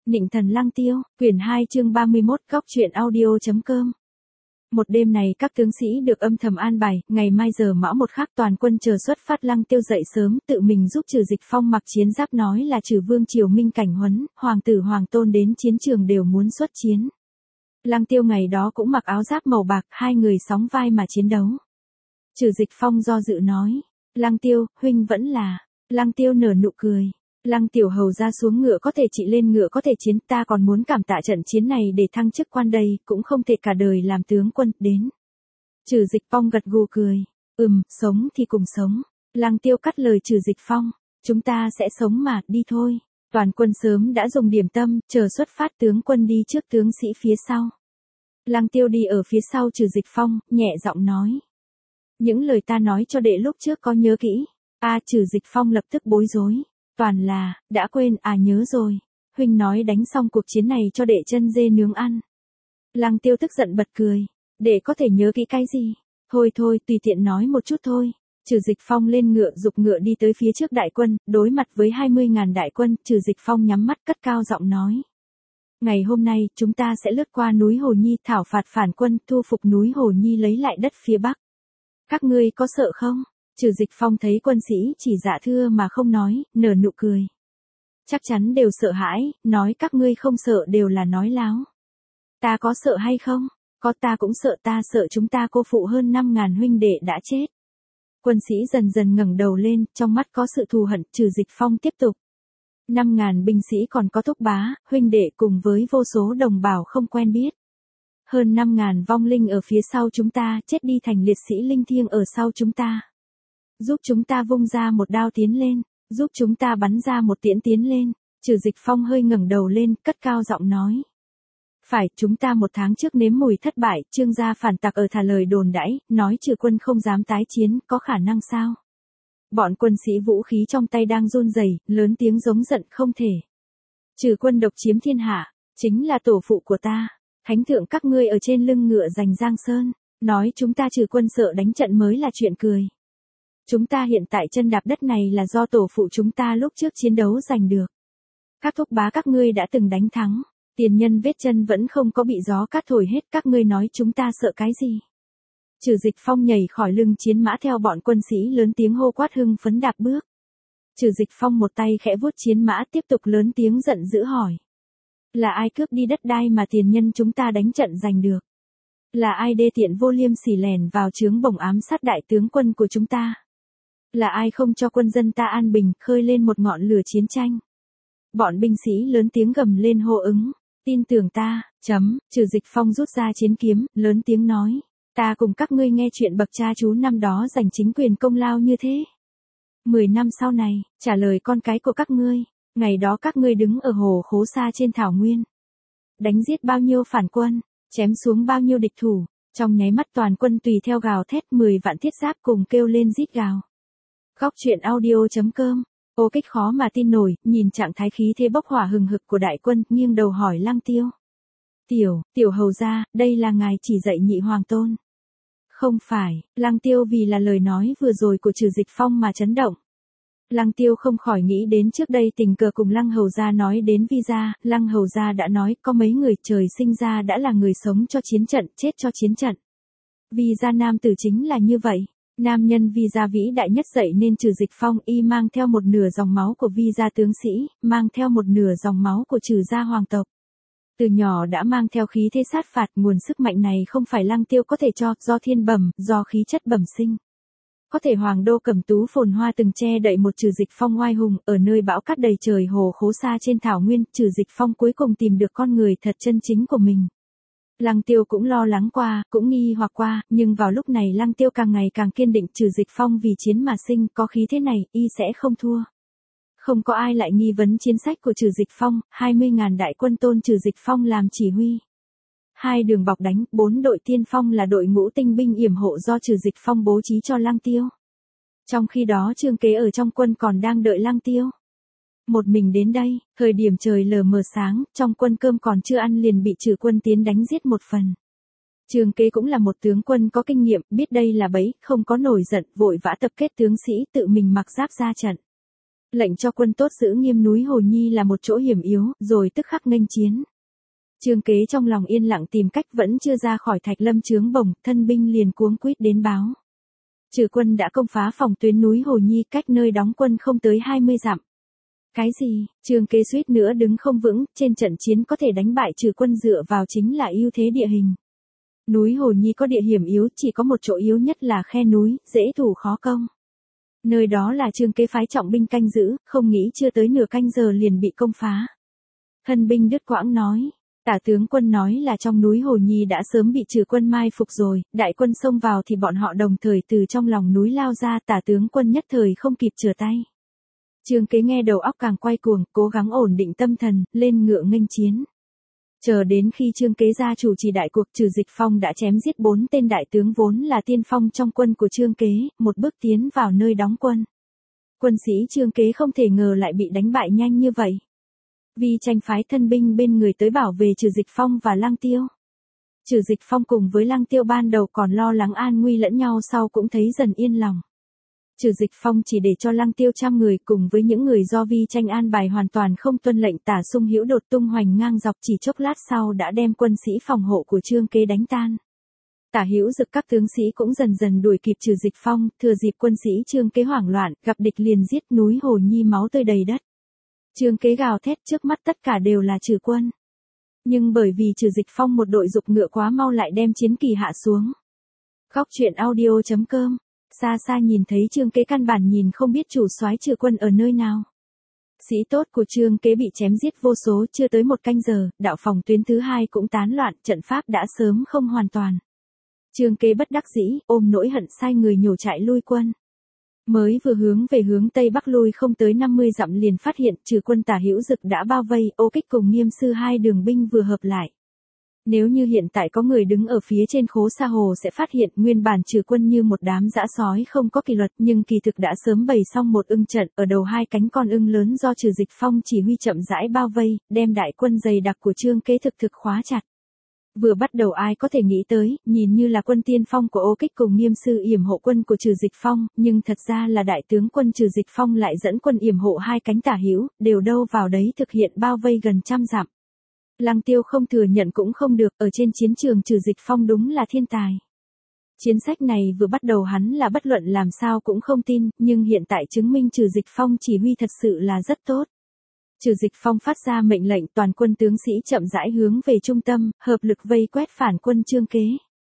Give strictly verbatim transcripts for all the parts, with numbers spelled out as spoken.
Nịnh thần Lăng Tiêu, quyển hai chương ba mươi mốt, góc truyện audio.com. Một đêm này các tướng sĩ được âm thầm an bài, ngày mai giờ mão một khắc toàn quân chờ xuất phát. Lăng Tiêu dậy sớm, tự mình giúp Trừ Dịch Phong mặc chiến giáp, nói là Trừ Vương Triều Minh Cảnh Huấn, hoàng tử hoàng tôn đến chiến trường đều muốn xuất chiến. Lăng Tiêu ngày đó cũng mặc áo giáp màu bạc, hai người sóng vai mà chiến đấu. Trừ Dịch Phong do dự nói, Lăng Tiêu, huynh vẫn là. Lăng Tiêu nở nụ cười. Lăng tiểu hầu ra xuống ngựa có thể chị lên ngựa có thể chiến, ta còn muốn cảm tạ trận chiến này để thăng chức quan đây, cũng không thể cả đời làm tướng quân, đến. Trừ Dịch Phong gật gù cười, ừm, sống thì cùng sống. Lăng Tiêu cắt lời Trừ Dịch Phong, chúng ta sẽ sống mà, đi thôi. Toàn quân sớm đã dùng điểm tâm, chờ xuất phát, tướng quân đi trước, tướng sĩ phía sau. Lăng Tiêu đi ở phía sau Trừ Dịch Phong, nhẹ giọng nói. Những lời ta nói cho đệ lúc trước có nhớ kỹ? A à, Trừ Dịch Phong lập tức bối rối. Toàn là, đã quên, à nhớ rồi. Huynh nói đánh xong cuộc chiến này cho đệ chân dê nướng ăn. Lăng Tiêu tức giận bật cười. Đệ có thể nhớ kỹ cái gì? Thôi thôi, tùy tiện nói một chút thôi. Trừ Dịch Phong lên ngựa, giục ngựa đi tới phía trước đại quân, đối mặt với hai mươi ngàn đại quân, Trừ Dịch Phong nhắm mắt cất cao giọng nói. Ngày hôm nay, chúng ta sẽ lướt qua núi Hồ Nhi, thảo phạt phản quân, thu phục núi Hồ Nhi, lấy lại đất phía Bắc. Các ngươi có sợ không? Trừ Dịch Phong thấy quân sĩ chỉ dạ thưa mà không nói, nở nụ cười. Chắc chắn đều sợ hãi, nói các ngươi không sợ đều là nói láo. Ta có sợ hay không? Có, ta cũng sợ, ta sợ chúng ta cô phụ hơn năm ngàn huynh đệ đã chết. Quân sĩ dần dần ngẩng đầu lên, trong mắt có sự thù hận. Trừ Dịch Phong tiếp tục. năm ngàn binh sĩ còn có thúc bá, huynh đệ cùng với vô số đồng bào không quen biết. Hơn năm ngàn vong linh ở phía sau chúng ta, chết đi thành liệt sĩ linh thiêng ở sau chúng ta. Giúp chúng ta vung ra một đao tiến lên, giúp chúng ta bắn ra một tiễn tiến lên. Trừ Dịch Phong hơi ngẩng đầu lên, cất cao giọng nói. Phải, chúng ta một tháng trước nếm mùi thất bại, Trương gia phản tặc ở thả lời đồn đãi, nói Trừ quân không dám tái chiến, có khả năng sao? Bọn quân sĩ vũ khí trong tay đang run rẩy, lớn tiếng giống giận, không thể. Trừ quân độc chiếm thiên hạ, chính là tổ phụ của ta. Thánh thượng các ngươi ở trên lưng ngựa giành Giang Sơn, nói chúng ta Trừ quân sợ đánh trận mới là chuyện cười. Chúng ta hiện tại chân đạp đất này là do tổ phụ chúng ta lúc trước chiến đấu giành được. Các thúc bá các ngươi đã từng đánh thắng, tiền nhân vết chân vẫn không có bị gió cát thổi hết, các ngươi nói chúng ta sợ cái gì? Trừ Dịch Phong nhảy khỏi lưng chiến mã theo bọn quân sĩ lớn tiếng hô quát hưng phấn đạp bước. Trừ Dịch Phong một tay khẽ vuốt chiến mã tiếp tục lớn tiếng giận dữ hỏi. Là ai cướp đi đất đai mà tiền nhân chúng ta đánh trận giành được? Là ai đê tiện vô liêm sỉ lèn vào trướng bổng ám sát đại tướng quân của chúng ta? Là ai không cho quân dân ta an bình, khơi lên một ngọn lửa chiến tranh? Bọn binh sĩ lớn tiếng gầm lên hô ứng. Tin tưởng ta, chấm, Trừ Dịch Phong rút ra chiến kiếm, lớn tiếng nói. Ta cùng các ngươi nghe chuyện bậc cha chú năm đó giành chính quyền công lao như thế. Mười năm sau này, trả lời con cái của các ngươi. Ngày đó các ngươi đứng ở hồ Khố Sa trên thảo nguyên. Đánh giết bao nhiêu phản quân, chém xuống bao nhiêu địch thủ. Trong nháy mắt toàn quân tùy theo gào thét, mười vạn thiết giáp cùng kêu lên rít gào. Góc truyện audio.com. Ô Kích khó mà tin nổi, nhìn trạng thái khí thế bốc hỏa hừng hực của đại quân, nghiêng đầu hỏi Lăng Tiêu. Tiểu, tiểu hầu gia, đây là ngài chỉ dạy nhị hoàng tôn. Không phải, Lăng Tiêu vì là lời nói vừa rồi của Trừ Dịch Phong mà chấn động. Lăng Tiêu không khỏi nghĩ đến trước đây tình cờ cùng Lăng hầu gia nói đến Vi gia, Lăng hầu gia đã nói có mấy người trời sinh ra đã là người sống cho chiến trận, chết cho chiến trận. Vi gia nam tử chính là như vậy. Nam nhân Vi gia vĩ đại nhất dậy nên Trừ Dịch Phong y mang theo một nửa dòng máu của Vi gia tướng sĩ, mang theo một nửa dòng máu của Trừ gia hoàng tộc. Từ nhỏ đã mang theo khí thế sát phạt, nguồn sức mạnh này không phải Lăng Tiêu có thể cho, do thiên bẩm, do khí chất bẩm sinh. Có thể hoàng đô Cẩm Tú phồn hoa từng che đậy một Trừ Dịch Phong oai hùng, ở nơi bão cát đầy trời hồ Khố Sa trên thảo nguyên, Trừ Dịch Phong cuối cùng tìm được con người thật chân chính của mình. Lăng Tiêu cũng lo lắng qua, cũng nghi hoặc qua, nhưng vào lúc này Lăng Tiêu càng ngày càng kiên định, Trừ Dịch Phong vì chiến mà sinh, có khí thế này, y sẽ không thua. Không có ai lại nghi vấn chiến sách của Trừ Dịch Phong, hai mươi ngàn đại quân tôn Trừ Dịch Phong làm chỉ huy. Hai đường bọc đánh, bốn đội tiên phong là đội ngũ tinh binh yểm hộ do Trừ Dịch Phong bố trí cho Lăng Tiêu. Trong khi đó Trương Kế ở trong quân còn đang đợi Lăng Tiêu. Một mình đến đây, thời điểm trời lờ mờ sáng, trong quân cơm còn chưa ăn liền bị Trừ quân tiến đánh giết một phần. Trương Kế cũng là một tướng quân có kinh nghiệm, biết đây là bẫy, không có nổi giận, vội vã tập kết tướng sĩ tự mình mặc giáp ra trận. Lệnh cho quân tốt giữ nghiêm núi Hồ Nhi là một chỗ hiểm yếu, rồi tức khắc nghênh chiến. Trương Kế trong lòng yên lặng tìm cách vẫn chưa ra khỏi Thạch Lâm trướng bổng, thân binh liền cuống quýt đến báo. Trừ quân đã công phá phòng tuyến núi Hồ Nhi cách nơi đóng quân không tới hai mươi dặm. Cái gì? Trương Kế suýt nữa đứng không vững, trên trận chiến có thể đánh bại trừ quân dựa vào chính là ưu thế địa hình. Núi Hồ Nhi có địa hiểm yếu, chỉ có một chỗ yếu nhất là khe núi, dễ thủ khó công. Nơi đó là Trương Kế phái trọng binh canh giữ, không nghĩ chưa tới nửa canh giờ liền bị công phá. Thân binh đứt quãng nói. Tả tướng quân nói là trong núi Hồ Nhi đã sớm bị trừ quân mai phục rồi, đại quân xông vào thì bọn họ đồng thời từ trong lòng núi lao ra, tả tướng quân nhất thời không kịp trở tay. Trương Kế nghe đầu óc càng quay cuồng, cố gắng ổn định tâm thần, lên ngựa nghênh chiến. Chờ đến khi Trương Kế gia chủ trì đại cuộc, Trừ Dịch Phong đã chém giết bốn tên đại tướng vốn là tiên phong trong quân của Trương Kế, một bước tiến vào nơi đóng quân. Quân sĩ Trương Kế không thể ngờ lại bị đánh bại nhanh như vậy. Vì tranh phái thân binh bên người tới bảo vệ Trừ Dịch Phong và Lăng Tiêu. Trừ Dịch Phong cùng với Lăng Tiêu ban đầu còn lo lắng an nguy lẫn nhau, sau cũng thấy dần yên lòng. Trừ Dịch Phong chỉ để cho Lăng Tiêu trăm người cùng với những người do Vi tranh an bài hoàn toàn không tuân lệnh, Tả Sung Hữu đột tung hoành ngang dọc, chỉ chốc lát sau đã đem quân sĩ phòng hộ của Trương Kế đánh tan. Tả Hữu Dực các tướng sĩ cũng dần dần đuổi kịp Trừ Dịch Phong, thừa dịp quân sĩ Trương Kế hoảng loạn, gặp địch liền giết, núi Hồ Nhi máu tươi đầy đất. Trương Kế gào thét, trước mắt tất cả đều là trừ quân. Nhưng bởi vì Trừ Dịch Phong một đội dục ngựa quá mau lại đem chiến kỳ hạ xuống. Góc truyện audio chấm com. Xa xa nhìn thấy Trương Kế căn bản nhìn không biết chủ soái trừ quân ở nơi nào. Sĩ tốt của Trương Kế bị chém giết vô số, chưa tới một canh giờ, đạo phòng tuyến thứ hai cũng tán loạn, trận pháp đã sớm không hoàn toàn. Trương Kế bất đắc dĩ, ôm nỗi hận sai người nhổ trại lui quân. Mới vừa hướng về hướng Tây Bắc lui không tới năm mươi dặm liền phát hiện trừ quân Tả Hữu Dực đã bao vây, Ô Kích cùng Nghiêm Sư hai đường binh vừa hợp lại. Nếu như hiện tại có người đứng ở phía trên Khố Sa Hồ sẽ phát hiện nguyên bản trừ quân như một đám dã sói không có kỷ luật, nhưng kỳ thực đã sớm bày xong một ưng trận, ở đầu hai cánh con ưng lớn do Trừ Dịch Phong chỉ huy chậm rãi bao vây, đem đại quân dày đặc của Trương Kế thực thực khóa chặt. Vừa bắt đầu ai có thể nghĩ tới, nhìn như là quân tiên phong của Ô Kích cùng Nghiêm Sư yểm hộ quân của Trừ Dịch Phong, nhưng thật ra là đại tướng quân Trừ Dịch Phong lại dẫn quân yểm hộ hai cánh Tả Hữu, đều đâu vào đấy thực hiện bao vây gần trăm dặm. Lăng Tiêu không thừa nhận cũng không được, ở trên chiến trường Trừ Dịch Phong đúng là thiên tài. Chiến sách này vừa bắt đầu hắn là bất luận làm sao cũng không tin, nhưng hiện tại chứng minh Trừ Dịch Phong chỉ huy thật sự là rất tốt. Trừ Dịch Phong phát ra mệnh lệnh toàn quân tướng sĩ chậm rãi hướng về trung tâm, hợp lực vây quét phản quân Trương Kế.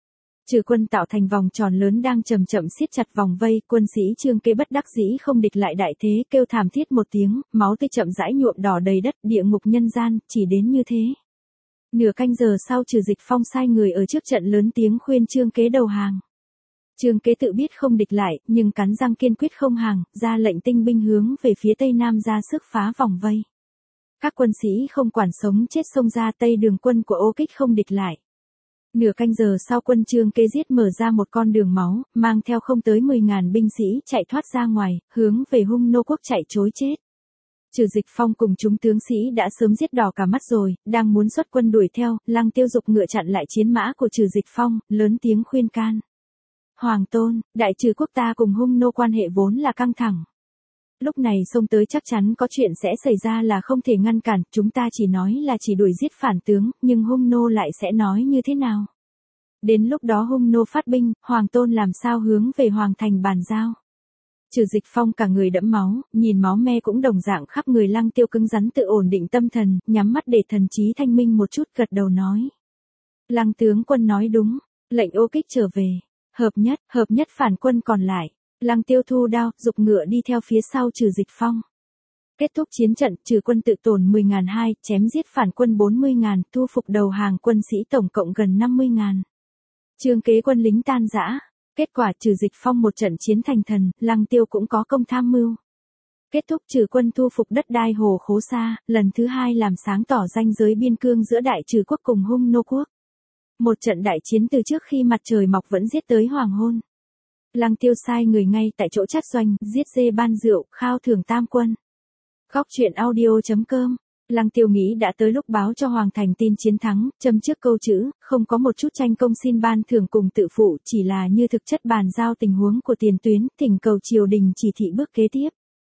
Trừ quân tạo thành vòng tròn lớn đang chậm chậm siết chặt vòng vây, quân sĩ Trương Kế bất đắc dĩ không địch lại đại thế, kêu thảm thiết một tiếng, máu tươi chậm rãi nhuộm đỏ đầy đất, địa ngục nhân gian, chỉ đến như thế. Nửa canh giờ sau Trừ Dịch Phong sai người ở trước trận lớn tiếng khuyên Trương Kế đầu hàng. Trương Kế tự biết không địch lại, nhưng cắn răng kiên quyết không hàng, ra lệnh tinh binh hướng về phía tây nam ra sức phá vòng vây. Các quân sĩ không quản sống chết xông ra, tây đường quân của Ô Kích không địch lại. Nửa canh giờ sau quân Trương Kế giết mở ra một con đường máu, mang theo không tới mười ngàn binh sĩ chạy thoát ra ngoài, hướng về Hung Nô quốc chạy trối chết. Trừ Dịch Phong cùng chúng tướng sĩ đã sớm giết đỏ cả mắt rồi, đang muốn xuất quân đuổi theo, Lăng Tiêu giục ngựa chặn lại chiến mã của Trừ Dịch Phong, lớn tiếng khuyên can. Hoàng tôn, đại trừ quốc ta cùng Hung Nô quan hệ vốn là căng thẳng. Lúc này xông tới chắc chắn có chuyện sẽ xảy ra là không thể ngăn cản, chúng ta chỉ nói là chỉ đuổi giết phản tướng, nhưng Hung Nô lại sẽ nói như thế nào? Đến lúc đó Hung Nô phát binh, Hoàng tôn làm sao hướng về Hoàng thành bàn giao? Trừ Dịch Phong cả người đẫm máu, nhìn máu me cũng đồng dạng khắp người. Lăng Tiêu cứng rắn tự ổn định tâm thần, nhắm mắt để thần trí thanh minh một chút, gật đầu nói. Lăng tướng quân nói đúng, lệnh Ô Kích trở về, hợp nhất, hợp nhất phản quân còn lại. Lăng Tiêu thu đao, giục ngựa đi theo phía sau Trừ Dịch Phong. Kết thúc chiến trận, trừ quân tự tổn mười nghìn hai, chém giết phản quân bốn mươi nghìn, thu phục đầu hàng quân sĩ tổng cộng gần năm mươi nghìn. Trương Kế quân lính tan rã. Kết quả Trừ Dịch Phong một trận chiến thành thần, Lăng Tiêu cũng có công tham mưu. Kết thúc trừ quân thu phục đất đai Hồ Khố Sa, lần thứ hai làm sáng tỏ ranh giới biên cương giữa đại trừ quốc cùng Hung Nô quốc. Một trận đại chiến từ trước khi mặt trời mọc vẫn giết tới hoàng hôn. Lăng Tiêu sai người ngay tại chỗ chát doanh, giết dê ban rượu, khao thưởng tam quân. Góc truyện audio chấm com. Lăng Tiêu nghĩ đã tới lúc báo cho Hoàng thành tin chiến thắng, châm trước câu chữ, không có một chút tranh công xin ban thưởng cùng tự phụ, chỉ là như thực chất bàn giao tình huống của tiền tuyến, thỉnh cầu triều đình chỉ thị bước kế tiếp.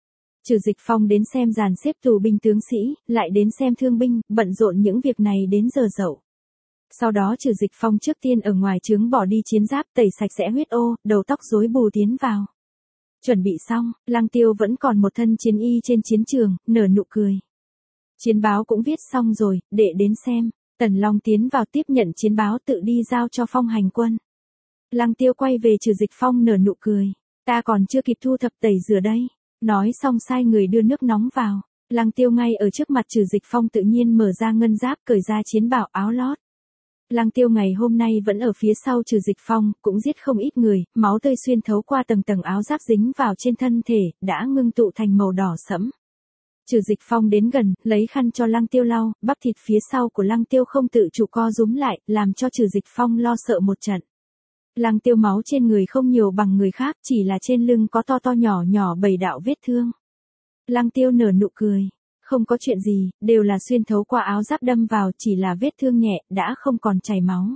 Trừ Dịch Phong đến xem dàn xếp tù binh tướng sĩ, lại đến xem thương binh, bận rộn những việc này đến giờ dậu. Sau đó Trừ Dịch Phong trước tiên ở ngoài trướng bỏ đi chiến giáp, tẩy sạch sẽ huyết ô, đầu tóc rối bù tiến vào. Chuẩn bị xong, Lăng Tiêu vẫn còn một thân chiến y trên chiến trường, nở nụ cười. Chiến báo cũng viết xong rồi, đệ đến xem. Tần Long tiến vào tiếp nhận chiến báo tự đi giao cho Phong hành quân. Lăng Tiêu quay về Trừ Dịch Phong nở nụ cười. Ta còn chưa kịp thu thập tẩy rửa đây. Nói xong sai người đưa nước nóng vào. Lăng Tiêu ngay ở trước mặt Trừ Dịch Phong tự nhiên mở ra ngân giáp, cởi ra chiến bào áo lót. Lăng Tiêu ngày hôm nay vẫn ở phía sau Trừ Dịch Phong, cũng giết không ít người, máu tươi xuyên thấu qua tầng tầng áo giáp dính vào trên thân thể, đã ngưng tụ thành màu đỏ sẫm. Trừ Dịch Phong đến gần, lấy khăn cho Lăng Tiêu lau, bắp thịt phía sau của Lăng Tiêu không tự chủ co rúm lại, làm cho Trừ Dịch Phong lo sợ một trận. Lăng Tiêu máu trên người không nhiều bằng người khác, chỉ là trên lưng có to to nhỏ nhỏ bảy đạo vết thương. Lăng Tiêu nở nụ cười. Không có chuyện gì, đều là xuyên thấu qua áo giáp đâm vào, chỉ là vết thương nhẹ, đã không còn chảy máu.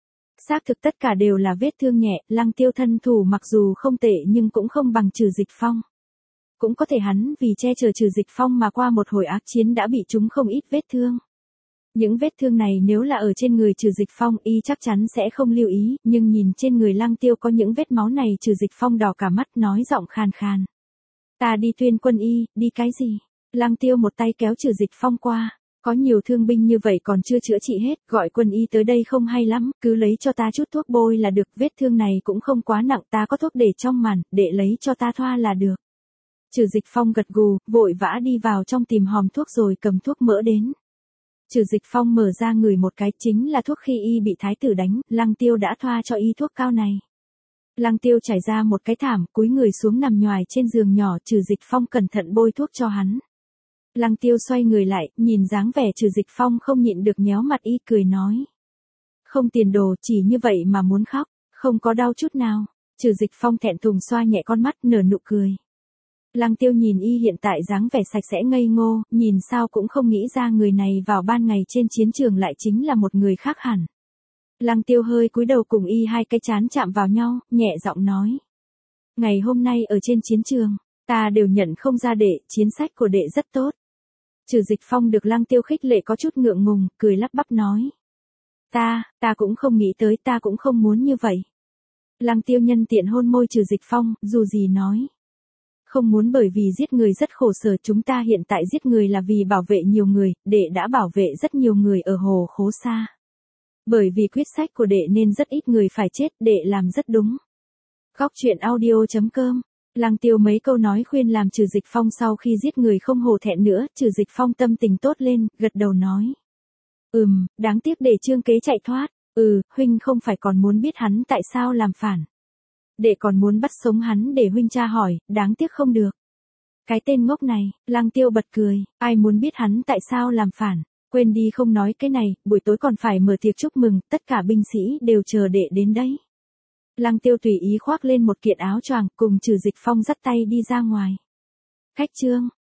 Xác thực tất cả đều là vết thương nhẹ, Lăng Tiêu thân thủ mặc dù không tệ nhưng cũng không bằng Trừ Dịch Phong. Cũng có thể hắn vì che chở Trừ Dịch Phong mà qua một hồi ác chiến đã bị trúng không ít vết thương. Những vết thương này nếu là ở trên người Trừ Dịch Phong y chắc chắn sẽ không lưu ý, nhưng nhìn trên người Lăng Tiêu có những vết máu này Trừ Dịch Phong đỏ cả mắt nói giọng khàn khàn. Ta đi tuyên quân y, đi cái gì? Lăng Tiêu một tay kéo Trừ Dịch Phong qua. Có nhiều thương binh như vậy còn chưa chữa trị hết, gọi quân y tới đây không hay lắm, cứ lấy cho ta chút thuốc bôi là được, vết thương này cũng không quá nặng, ta có thuốc để trong màn, để lấy cho ta thoa là được. Trừ Dịch Phong gật gù, vội vã đi vào trong tìm hòm thuốc rồi cầm thuốc mỡ đến. Trừ Dịch Phong mở ra ngửi một cái, chính là thuốc khi y bị thái tử đánh, Lăng Tiêu đã thoa cho y thuốc cao này. Lăng Tiêu trải ra một cái thảm, cúi người xuống nằm nhoài trên giường nhỏ, Trừ Dịch Phong cẩn thận bôi thuốc cho hắn. Lăng Tiêu xoay người lại, nhìn dáng vẻ Trừ Dịch Phong không nhịn được nhéo mặt y cười nói. Không tiền đồ, chỉ như vậy mà muốn khóc, không có đau chút nào. Trừ Dịch Phong thẹn thùng xoa nhẹ con mắt nở nụ cười. Lăng Tiêu nhìn y hiện tại dáng vẻ sạch sẽ ngây ngô, nhìn sao cũng không nghĩ ra người này vào ban ngày trên chiến trường lại chính là một người khác hẳn. Lăng Tiêu hơi cúi đầu cùng y hai cái trán chạm vào nhau, nhẹ giọng nói. Ngày hôm nay ở trên chiến trường, ta đều nhận không ra đệ, chiến sách của đệ rất tốt. Trừ Dịch Phong được Lăng Tiêu khích lệ có chút ngượng ngùng, cười lắp bắp nói. Ta, ta cũng không nghĩ tới, ta cũng không muốn như vậy. Lăng Tiêu nhân tiện hôn môi Trừ Dịch Phong, dù gì nói. Không muốn bởi vì giết người rất khổ sở, chúng ta hiện tại giết người là vì bảo vệ nhiều người, đệ đã bảo vệ rất nhiều người ở Hồ Khố Sa. Bởi vì quyết sách của đệ nên rất ít người phải chết, đệ làm rất đúng. Góc truyện audio chấm com. Lăng Tiêu mấy câu nói khuyên làm Trừ Dịch Phong sau khi giết người không hổ thẹn nữa, Trừ Dịch Phong tâm tình tốt lên, gật đầu nói. Ừm, đáng tiếc để Trương Kế chạy thoát. Ừ, huynh không phải còn muốn biết hắn tại sao làm phản. Đệ còn muốn bắt sống hắn để huynh tra hỏi, đáng tiếc không được. Cái tên ngốc này, Lăng Tiêu bật cười, ai muốn biết hắn tại sao làm phản. Quên đi không nói cái này, buổi tối còn phải mở tiệc chúc mừng, tất cả binh sĩ đều chờ đệ đến đấy. Lăng Tiêu tùy ý khoác lên một kiện áo choàng, cùng Trừ Dịch Phong dắt tay đi ra ngoài. Khách trương,